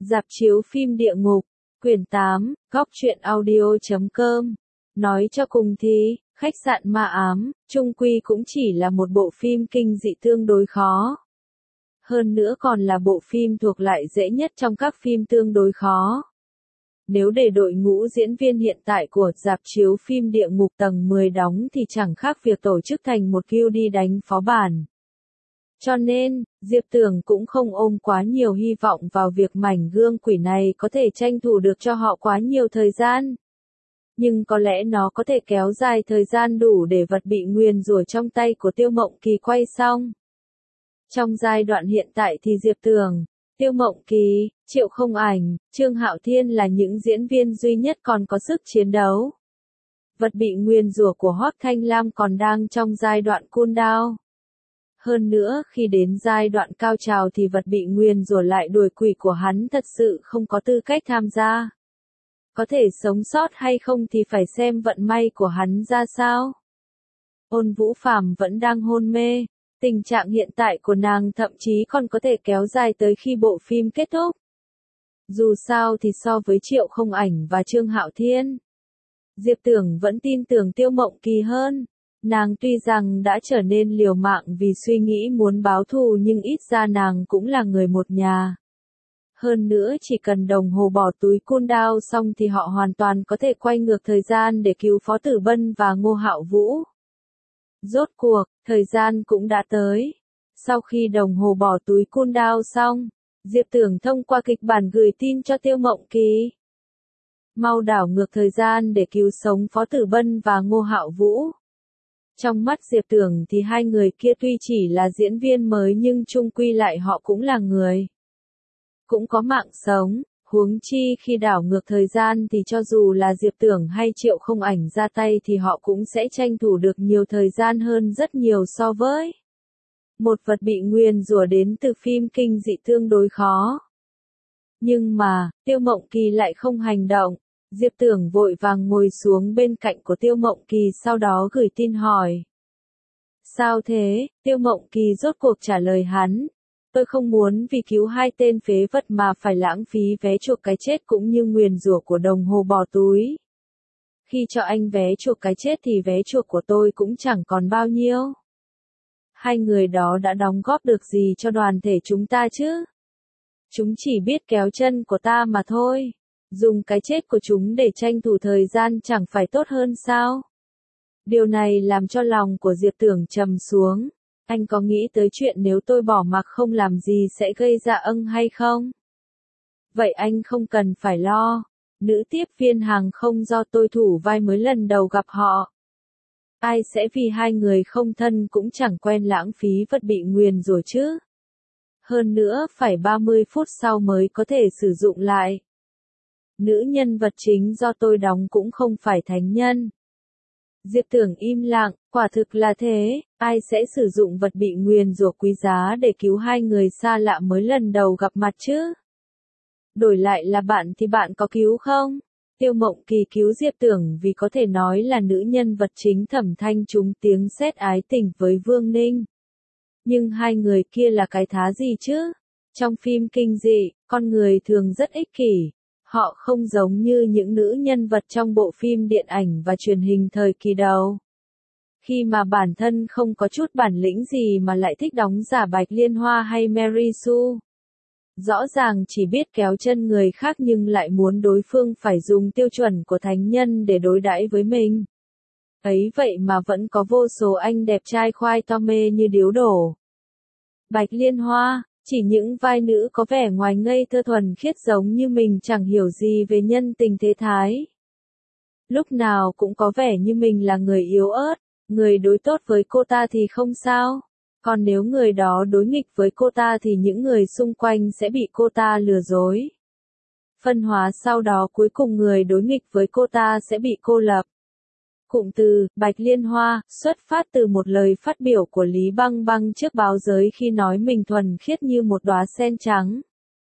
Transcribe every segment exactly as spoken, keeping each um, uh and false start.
Rạp chiếu phim địa ngục, quyển tám, góc truyện audio chấm com. Nói cho cùng thì, khách sạn ma ám, chung quy cũng chỉ là một bộ phim kinh dị tương đối khó. Hơn nữa còn là bộ phim thuộc lại dễ nhất trong các phim tương đối khó. Nếu để đội ngũ diễn viên hiện tại của rạp chiếu phim địa ngục tầng mười đóng thì chẳng khác việc tổ chức thành một guild đi đánh phó bản. Cho nên, Diệp Tưởng cũng không ôm quá nhiều hy vọng vào việc mảnh gương quỷ này có thể tranh thủ được cho họ quá nhiều thời gian. Nhưng có lẽ nó có thể kéo dài thời gian đủ để vật bị nguyền rủa trong tay của Tiêu Mộng Kỳ quay xong. Trong giai đoạn hiện tại thì Diệp Tưởng, Tiêu Mộng Kỳ, Triệu Không Ảnh, Trương Hạo Thiên là những diễn viên duy nhất còn có sức chiến đấu. Vật bị nguyền rủa của Hoắc Thanh Lam còn đang trong giai đoạn cooldown. Hơn nữa, khi đến giai đoạn cao trào thì vật bị nguyền rủa lại đuổi quỷ của hắn thật sự không có tư cách tham gia. Có thể sống sót hay không thì phải xem vận may của hắn ra sao. Ôn Vũ Phàm vẫn đang hôn mê, tình trạng hiện tại của nàng thậm chí còn có thể kéo dài tới khi bộ phim kết thúc. Dù sao thì so với Triệu Không Ảnh và Trương Hạo Thiên, Diệp Tưởng vẫn tin tưởng Tiêu Mộng Kỳ hơn. Nàng tuy rằng đã trở nên liều mạng vì suy nghĩ muốn báo thù nhưng ít ra nàng cũng là người một nhà. Hơn nữa chỉ cần đồng hồ bỏ túi cooldown xong thì họ hoàn toàn có thể quay ngược thời gian để cứu Phó Tử Bân và Ngô Hạo Vũ. Rốt cuộc, thời gian cũng đã tới. Sau khi đồng hồ bỏ túi cooldown xong, Diệp Tưởng thông qua kịch bản gửi tin cho Tiêu Mộng Kỳ. Mau đảo ngược thời gian để cứu sống Phó Tử Bân và Ngô Hạo Vũ. Trong mắt Diệp Tưởng thì hai người kia tuy chỉ là diễn viên mới nhưng chung quy lại họ cũng là người. Cũng có mạng sống, huống chi khi đảo ngược thời gian thì cho dù là Diệp Tưởng hay Triệu Không Ảnh ra tay thì họ cũng sẽ tranh thủ được nhiều thời gian hơn rất nhiều so với một vật bị nguyền rủa đến từ phim kinh dị tương đối khó. Nhưng mà, Tiêu Mộng Kỳ lại không hành động. Diệp Tưởng vội vàng ngồi xuống bên cạnh của Tiêu Mộng Kỳ sau đó gửi tin hỏi. Sao thế? Tiêu Mộng Kỳ rốt cuộc trả lời hắn. Tôi không muốn vì cứu hai tên phế vật mà phải lãng phí vé chuộc cái chết cũng như nguyền rủa của đồng hồ bỏ túi. Khi cho anh vé chuộc cái chết thì vé chuộc của tôi cũng chẳng còn bao nhiêu. Hai người đó đã đóng góp được gì cho đoàn thể chúng ta chứ? Chúng chỉ biết kéo chân của ta mà thôi. Dùng cái chết của chúng để tranh thủ thời gian chẳng phải tốt hơn sao? Điều này làm cho lòng của Diệp Tưởng trầm xuống. Anh có nghĩ tới chuyện nếu tôi bỏ mặc không làm gì sẽ gây ra ân hay không? Vậy anh không cần phải lo. Nữ tiếp viên hàng không do tôi thủ vai mới lần đầu gặp họ. Ai sẽ vì hai người không thân cũng chẳng quen lãng phí vật bị nguyền rồi chứ? Hơn nữa phải ba mươi phút sau mới có thể sử dụng lại. Nữ nhân vật chính do tôi đóng cũng không phải thánh nhân. Diệp Tưởng im lặng, quả thực là thế, ai sẽ sử dụng vật bị nguyền rủa quý giá để cứu hai người xa lạ mới lần đầu gặp mặt chứ? Đổi lại là bạn thì bạn có cứu không? Tiêu Mộng Kỳ cứu Diệp Tưởng vì có thể nói là nữ nhân vật chính Thẩm Thanh trúng tiếng sét ái tình với Vương Ninh. Nhưng hai người kia là cái thá gì chứ? Trong phim kinh dị, con người thường rất ích kỷ. Họ không giống như những nữ nhân vật trong bộ phim điện ảnh và truyền hình thời kỳ đầu. Khi mà bản thân không có chút bản lĩnh gì mà lại thích đóng giả Bạch Liên Hoa hay Mary Sue. Rõ ràng chỉ biết kéo chân người khác nhưng lại muốn đối phương phải dùng tiêu chuẩn của thánh nhân để đối đãi với mình. Ấy vậy mà vẫn có vô số anh đẹp trai khoai to mê như điếu đổ. Bạch Liên Hoa, chỉ những vai nữ có vẻ ngoài ngây thơ thuần khiết giống như mình chẳng hiểu gì về nhân tình thế thái. Lúc nào cũng có vẻ như mình là người yếu ớt, người đối tốt với cô ta thì không sao. Còn nếu người đó đối nghịch với cô ta thì những người xung quanh sẽ bị cô ta lừa dối. Phân hóa sau đó cuối cùng người đối nghịch với cô ta sẽ bị cô lập. Cụm từ Bạch Liên Hoa xuất phát từ một lời phát biểu của Lý Băng Băng trước báo giới khi nói mình thuần khiết như một đóa sen trắng.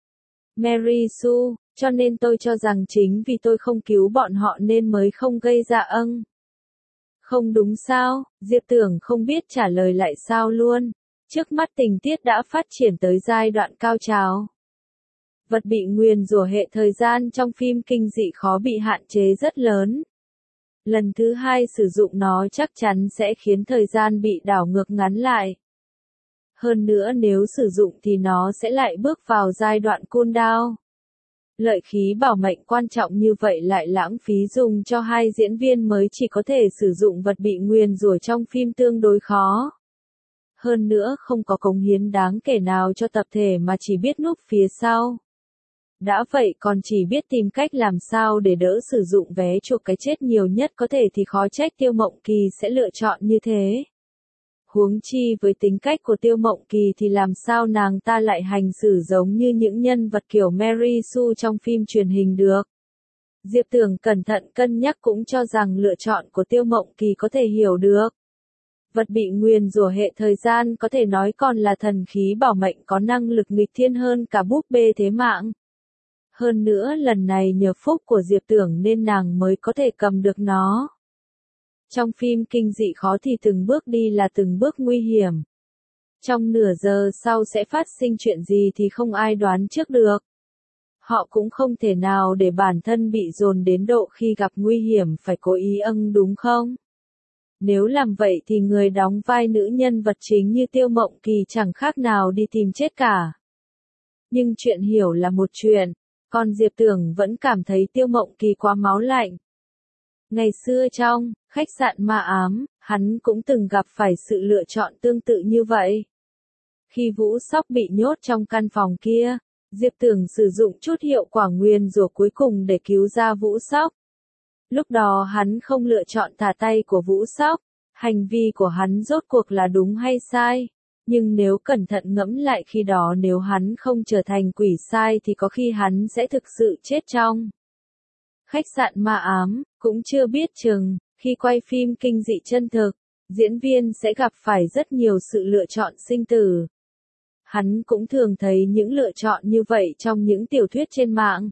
Mary Sue, cho nên tôi cho rằng chính vì tôi không cứu bọn họ nên mới không gây ra ân. Không đúng sao? Diệp Tưởng không biết trả lời lại sao luôn. Trước mắt tình tiết đã phát triển tới giai đoạn cao trào. Vật bị nguyền rủa hệ thời gian trong phim kinh dị khó bị hạn chế rất lớn. Lần thứ hai sử dụng nó chắc chắn sẽ khiến thời gian bị đảo ngược ngắn lại. Hơn nữa nếu sử dụng thì nó sẽ lại bước vào giai đoạn cooldown. Lợi khí bảo mệnh quan trọng như vậy lại lãng phí dùng cho hai diễn viên mới chỉ có thể sử dụng vật bị nguyền rủa trong phim tương đối khó. Hơn nữa không có cống hiến đáng kể nào cho tập thể mà chỉ biết núp phía sau. Đã vậy còn chỉ biết tìm cách làm sao để đỡ sử dụng vé chuộc cái chết nhiều nhất có thể thì khó trách Tiêu Mộng Kỳ sẽ lựa chọn như thế. Huống chi với tính cách của Tiêu Mộng Kỳ thì làm sao nàng ta lại hành xử giống như những nhân vật kiểu Mary Sue trong phim truyền hình được. Diệp Tưởng cẩn thận cân nhắc cũng cho rằng lựa chọn của Tiêu Mộng Kỳ có thể hiểu được. Vật bị nguyền rủa hệ thời gian có thể nói còn là thần khí bảo mệnh có năng lực nghịch thiên hơn cả búp bê thế mạng. Hơn nữa lần này nhờ phúc của Diệp Tưởng nên nàng mới có thể cầm được nó. Trong phim kinh dị khó thì từng bước đi là từng bước nguy hiểm. Trong nửa giờ sau sẽ phát sinh chuyện gì thì không ai đoán trước được. Họ cũng không thể nào để bản thân bị dồn đến độ khi gặp nguy hiểm phải cố ý âng đúng không? Nếu làm vậy thì người đóng vai nữ nhân vật chính như Tiêu Mộng Kỳ chẳng khác nào đi tìm chết cả. Nhưng chuyện hiểu là một chuyện, còn Diệp Tưởng vẫn cảm thấy Tiêu Mộng Kỳ quá máu lạnh. Ngày xưa trong khách sạn ma ám, hắn cũng từng gặp phải sự lựa chọn tương tự như vậy. Khi Vũ Sóc bị nhốt trong căn phòng kia, Diệp Tưởng sử dụng chút hiệu quả nguyền rủa cuối cùng để cứu ra Vũ Sóc. Lúc đó hắn không lựa chọn thả tay của Vũ Sóc, hành vi của hắn rốt cuộc là đúng hay sai. Nhưng nếu cẩn thận ngẫm lại khi đó nếu hắn không trở thành quỷ sai thì có khi hắn sẽ thực sự chết trong khách sạn ma ám, cũng chưa biết chừng, khi quay phim kinh dị chân thực, diễn viên sẽ gặp phải rất nhiều sự lựa chọn sinh tử. Hắn cũng thường thấy những lựa chọn như vậy trong những tiểu thuyết trên mạng.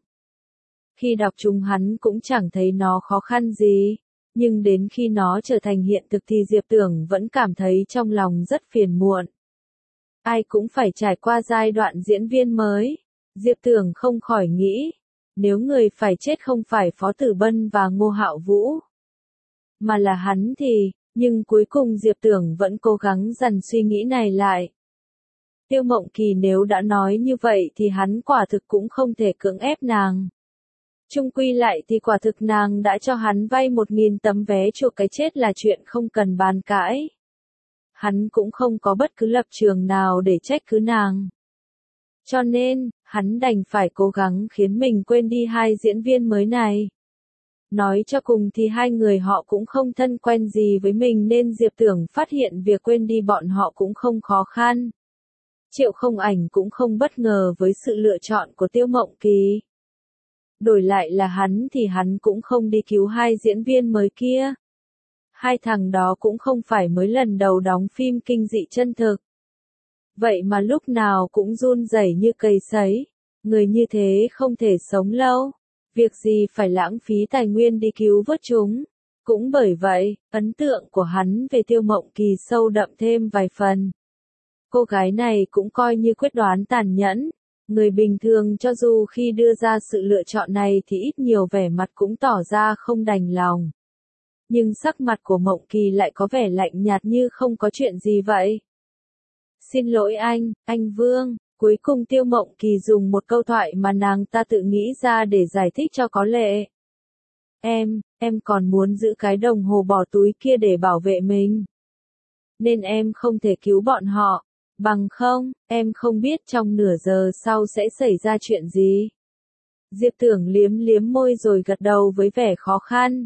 Khi đọc chúng hắn cũng chẳng thấy nó khó khăn gì, nhưng đến khi nó trở thành hiện thực thì Diệp Tưởng vẫn cảm thấy trong lòng rất phiền muộn. Ai cũng phải trải qua giai đoạn diễn viên mới, Diệp Tưởng không khỏi nghĩ, nếu người phải chết không phải Phó Tử Bân và Ngô Hạo Vũ, mà là hắn thì, nhưng cuối cùng Diệp Tưởng vẫn cố gắng dằn suy nghĩ này lại. Tiêu Mộng Kỳ nếu đã nói như vậy thì hắn quả thực cũng không thể cưỡng ép nàng. Chung quy lại thì quả thực nàng đã cho hắn vay một nghìn tấm vé chuộc cái chết là chuyện không cần bàn cãi. Hắn cũng không có bất cứ lập trường nào để trách cứ nàng. Cho nên, hắn đành phải cố gắng khiến mình quên đi hai diễn viên mới này. Nói cho cùng thì hai người họ cũng không thân quen gì với mình nên Diệp Tưởng phát hiện việc quên đi bọn họ cũng không khó khăn. Triệu Không Ảnh cũng không bất ngờ với sự lựa chọn của Tiêu Mộng Kỳ. Đổi lại là hắn thì hắn cũng không đi cứu hai diễn viên mới kia. Hai thằng đó cũng không phải mới lần đầu đóng phim kinh dị chân thực. Vậy mà lúc nào cũng run rẩy như cầy sấy, người như thế không thể sống lâu, việc gì phải lãng phí tài nguyên đi cứu vớt chúng. Cũng bởi vậy, ấn tượng của hắn về Tiêu Mộng Kỳ sâu đậm thêm vài phần. Cô gái này cũng coi như quyết đoán tàn nhẫn, người bình thường cho dù khi đưa ra sự lựa chọn này thì ít nhiều vẻ mặt cũng tỏ ra không đành lòng. Nhưng sắc mặt của Mộng Kỳ lại có vẻ lạnh nhạt như không có chuyện gì vậy. Xin lỗi anh, anh Vương, cuối cùng Tiêu Mộng Kỳ dùng một câu thoại mà nàng ta tự nghĩ ra để giải thích cho có lệ. Em, em còn muốn giữ cái đồng hồ bỏ túi kia để bảo vệ mình. Nên em không thể cứu bọn họ, bằng không, em không biết trong nửa giờ sau sẽ xảy ra chuyện gì. Diệp Tưởng liếm liếm môi rồi gật đầu với vẻ khó khăn.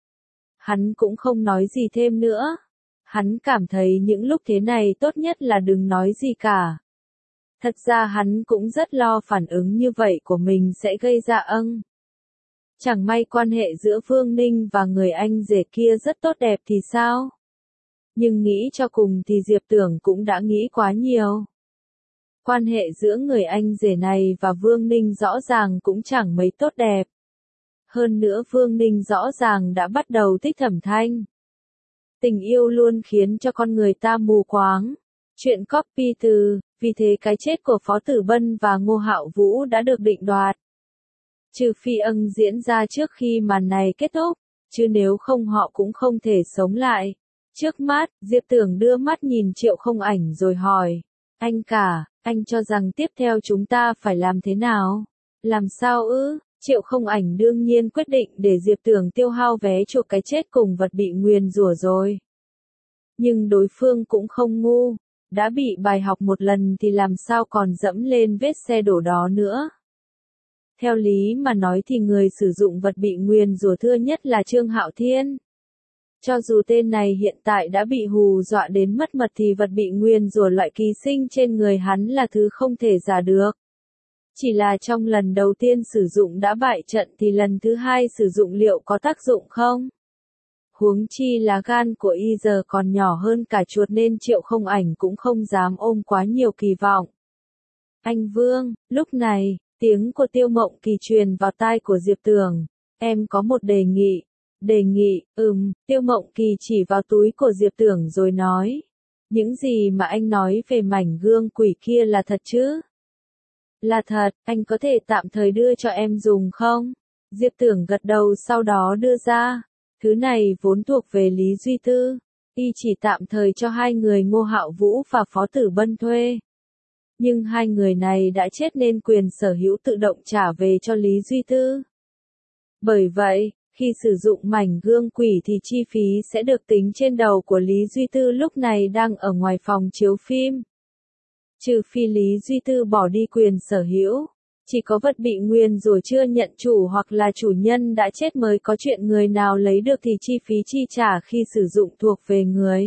Hắn cũng không nói gì thêm nữa. Hắn cảm thấy những lúc thế này tốt nhất là đừng nói gì cả. Thật ra hắn cũng rất lo phản ứng như vậy của mình sẽ gây ra âng. Chẳng may quan hệ giữa Vương Ninh và người anh rể kia rất tốt đẹp thì sao? Nhưng nghĩ cho cùng thì Diệp Tưởng cũng đã nghĩ quá nhiều. Quan hệ giữa người anh rể này và Vương Ninh rõ ràng cũng chẳng mấy tốt đẹp. Hơn nữa Vương Ninh rõ ràng đã bắt đầu thích Thẩm Thanh. Tình yêu luôn khiến cho con người ta mù quáng. Chuyện copy từ, vì thế cái chết của Phó Tử Bân và Ngô Hạo Vũ đã được định đoạt. Trừ phi ân diễn ra trước khi màn này kết thúc, chứ nếu không họ cũng không thể sống lại. Trước mắt, Diệp Tưởng đưa mắt nhìn Triệu Không Ảnh rồi hỏi, anh cả, anh cho rằng tiếp theo chúng ta phải làm thế nào? Làm sao ư? Triệu Không Ảnh đương nhiên quyết định để Diệp Tưởng tiêu hao vé chuộc cái chết cùng vật bị nguyền rủa rồi. Nhưng đối phương cũng không ngu, đã bị bài học một lần thì làm sao còn dẫm lên vết xe đổ đó nữa. Theo lý mà nói thì người sử dụng vật bị nguyền rủa thưa nhất là Trương Hạo Thiên. Cho dù tên này hiện tại đã bị hù dọa đến mất mật thì vật bị nguyền rủa loại ký sinh trên người hắn là thứ không thể giả được. Chỉ là trong lần đầu tiên sử dụng đã bại trận thì lần thứ hai sử dụng liệu có tác dụng không? Huống chi là gan của y giờ còn nhỏ hơn cả chuột nên Triệu Không Ảnh cũng không dám ôm quá nhiều kỳ vọng. Anh Vương, lúc này, tiếng của Tiêu Mộng Kỳ truyền vào tai của Diệp Tưởng, em có một đề nghị. Đề nghị, ừm, Tiêu Mộng Kỳ chỉ vào túi của Diệp Tưởng rồi nói. Những gì mà anh nói về mảnh gương quỷ kia là thật chứ? Là thật, anh có thể tạm thời đưa cho em dùng không? Diệp Tưởng gật đầu sau đó đưa ra. Thứ này vốn thuộc về Lý Duy Tư. Y chỉ tạm thời cho hai người Ngô Hạo Vũ và Phó Tử Bân thuê. Nhưng hai người này đã chết nên quyền sở hữu tự động trả về cho Lý Duy Tư. Bởi vậy, khi sử dụng mảnh gương quỷ thì chi phí sẽ được tính trên đầu của Lý Duy Tư lúc này đang ở ngoài phòng chiếu phim. Trừ phi Lý Duy Tư bỏ đi quyền sở hữu, chỉ có vật bị nguyền rủa chưa nhận chủ hoặc là chủ nhân đã chết mới có chuyện người nào lấy được thì chi phí chi trả khi sử dụng thuộc về người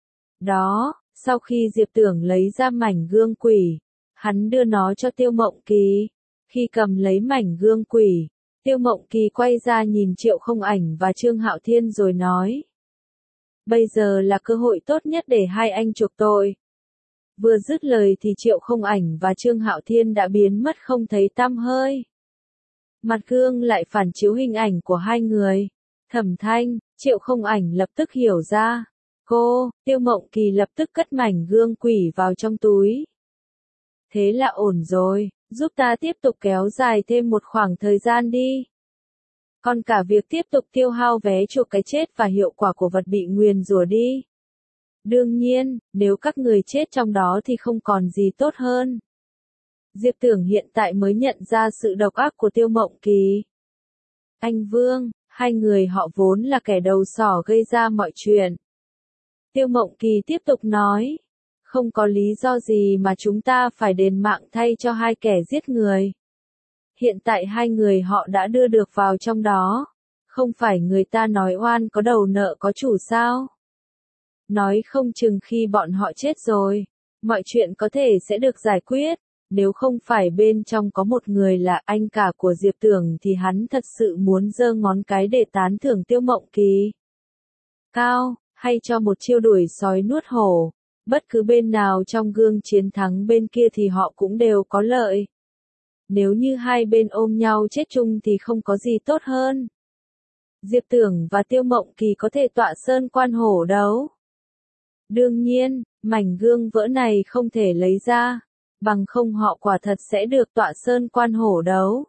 đó. Sau khi Diệp Tưởng lấy ra mảnh gương quỷ, hắn đưa nó cho Tiêu Mộng Kỳ. Khi cầm lấy mảnh gương quỷ, Tiêu Mộng Kỳ quay ra nhìn Triệu Không Ảnh và Trương Hạo Thiên rồi nói. Bây giờ là cơ hội tốt nhất để hai anh chuộc tội. Vừa dứt lời thì Triệu Không Ảnh và Trương Hạo Thiên đã biến mất không thấy tăm hơi. Mặt gương lại phản chiếu hình ảnh của hai người. Thẩm Thanh, Triệu Không Ảnh lập tức hiểu ra. Cô, Tiêu Mộng Kỳ lập tức cất mảnh gương quỷ vào trong túi. Thế là ổn rồi, giúp ta tiếp tục kéo dài thêm một khoảng thời gian đi. Còn cả việc tiếp tục tiêu hao vé chuộc cái chết và hiệu quả của vật bị nguyền rủa đi. Đương nhiên, nếu các người chết trong đó thì không còn gì tốt hơn. Diệp Tưởng hiện tại mới nhận ra sự độc ác của Tiêu Mộng Kỳ. Anh Vương, hai người họ vốn là kẻ đầu sỏ gây ra mọi chuyện. Tiêu Mộng Kỳ tiếp tục nói. Không có lý do gì mà chúng ta phải đền mạng thay cho hai kẻ giết người. Hiện tại hai người họ đã đưa được vào trong đó. Không phải người ta nói oan có đầu nợ có chủ sao? Nói không chừng khi bọn họ chết rồi, mọi chuyện có thể sẽ được giải quyết. Nếu không phải bên trong có một người là anh cả của Diệp Tưởng thì hắn thật sự muốn giơ ngón cái để tán thưởng Tiêu Mộng Kỳ. Cao, hay cho một chiêu đuổi sói nuốt hổ. Bất cứ bên nào trong gương chiến thắng bên kia thì họ cũng đều có lợi. Nếu như hai bên ôm nhau chết chung thì không có gì tốt hơn. Diệp Tưởng và Tiêu Mộng Kỳ có thể tọa sơn quan hổ đấu. Đương nhiên, mảnh gương vỡ này không thể lấy ra, bằng không họ quả thật sẽ được tọa sơn quan hổ đấu.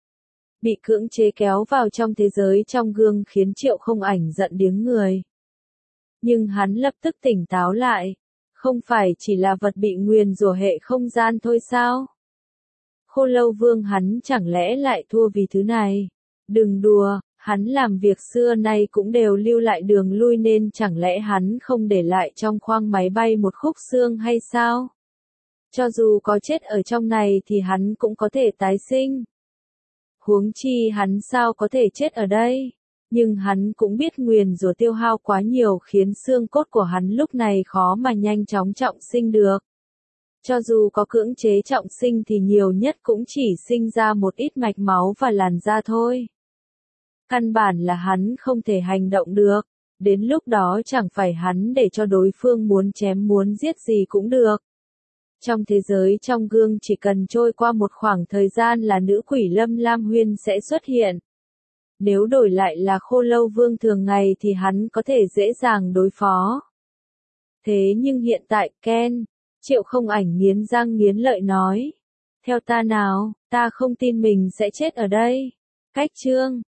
Bị cưỡng chế kéo vào trong thế giới trong gương khiến Triệu Không Ảnh giận điếng người. Nhưng hắn lập tức tỉnh táo lại. Không phải chỉ là vật bị nguyền rủa hệ không gian thôi sao? Khô Lâu Vương hắn chẳng lẽ lại thua vì thứ này? Đừng đùa, hắn làm việc xưa nay cũng đều lưu lại đường lui nên chẳng lẽ hắn không để lại trong khoang máy bay một khúc xương hay sao? Cho dù có chết ở trong này thì hắn cũng có thể tái sinh. Huống chi hắn sao có thể chết ở đây? Nhưng hắn cũng biết nguyền rủa tiêu hao quá nhiều khiến xương cốt của hắn lúc này khó mà nhanh chóng trọng sinh được. Cho dù có cưỡng chế trọng sinh thì nhiều nhất cũng chỉ sinh ra một ít mạch máu và làn da thôi. Căn bản là hắn không thể hành động được, đến lúc đó chẳng phải hắn để cho đối phương muốn chém muốn giết gì cũng được. Trong thế giới trong gương chỉ cần trôi qua một khoảng thời gian là nữ quỷ Lâm Lam Huyên sẽ xuất hiện. Nếu đổi lại là Khô Lâu Vương thường ngày thì hắn có thể dễ dàng đối phó. Thế nhưng hiện tại, Ken, Triệu Không Ảnh nghiến răng nghiến lợi nói. Theo ta nào, ta không tin mình sẽ chết ở đây. Cách chương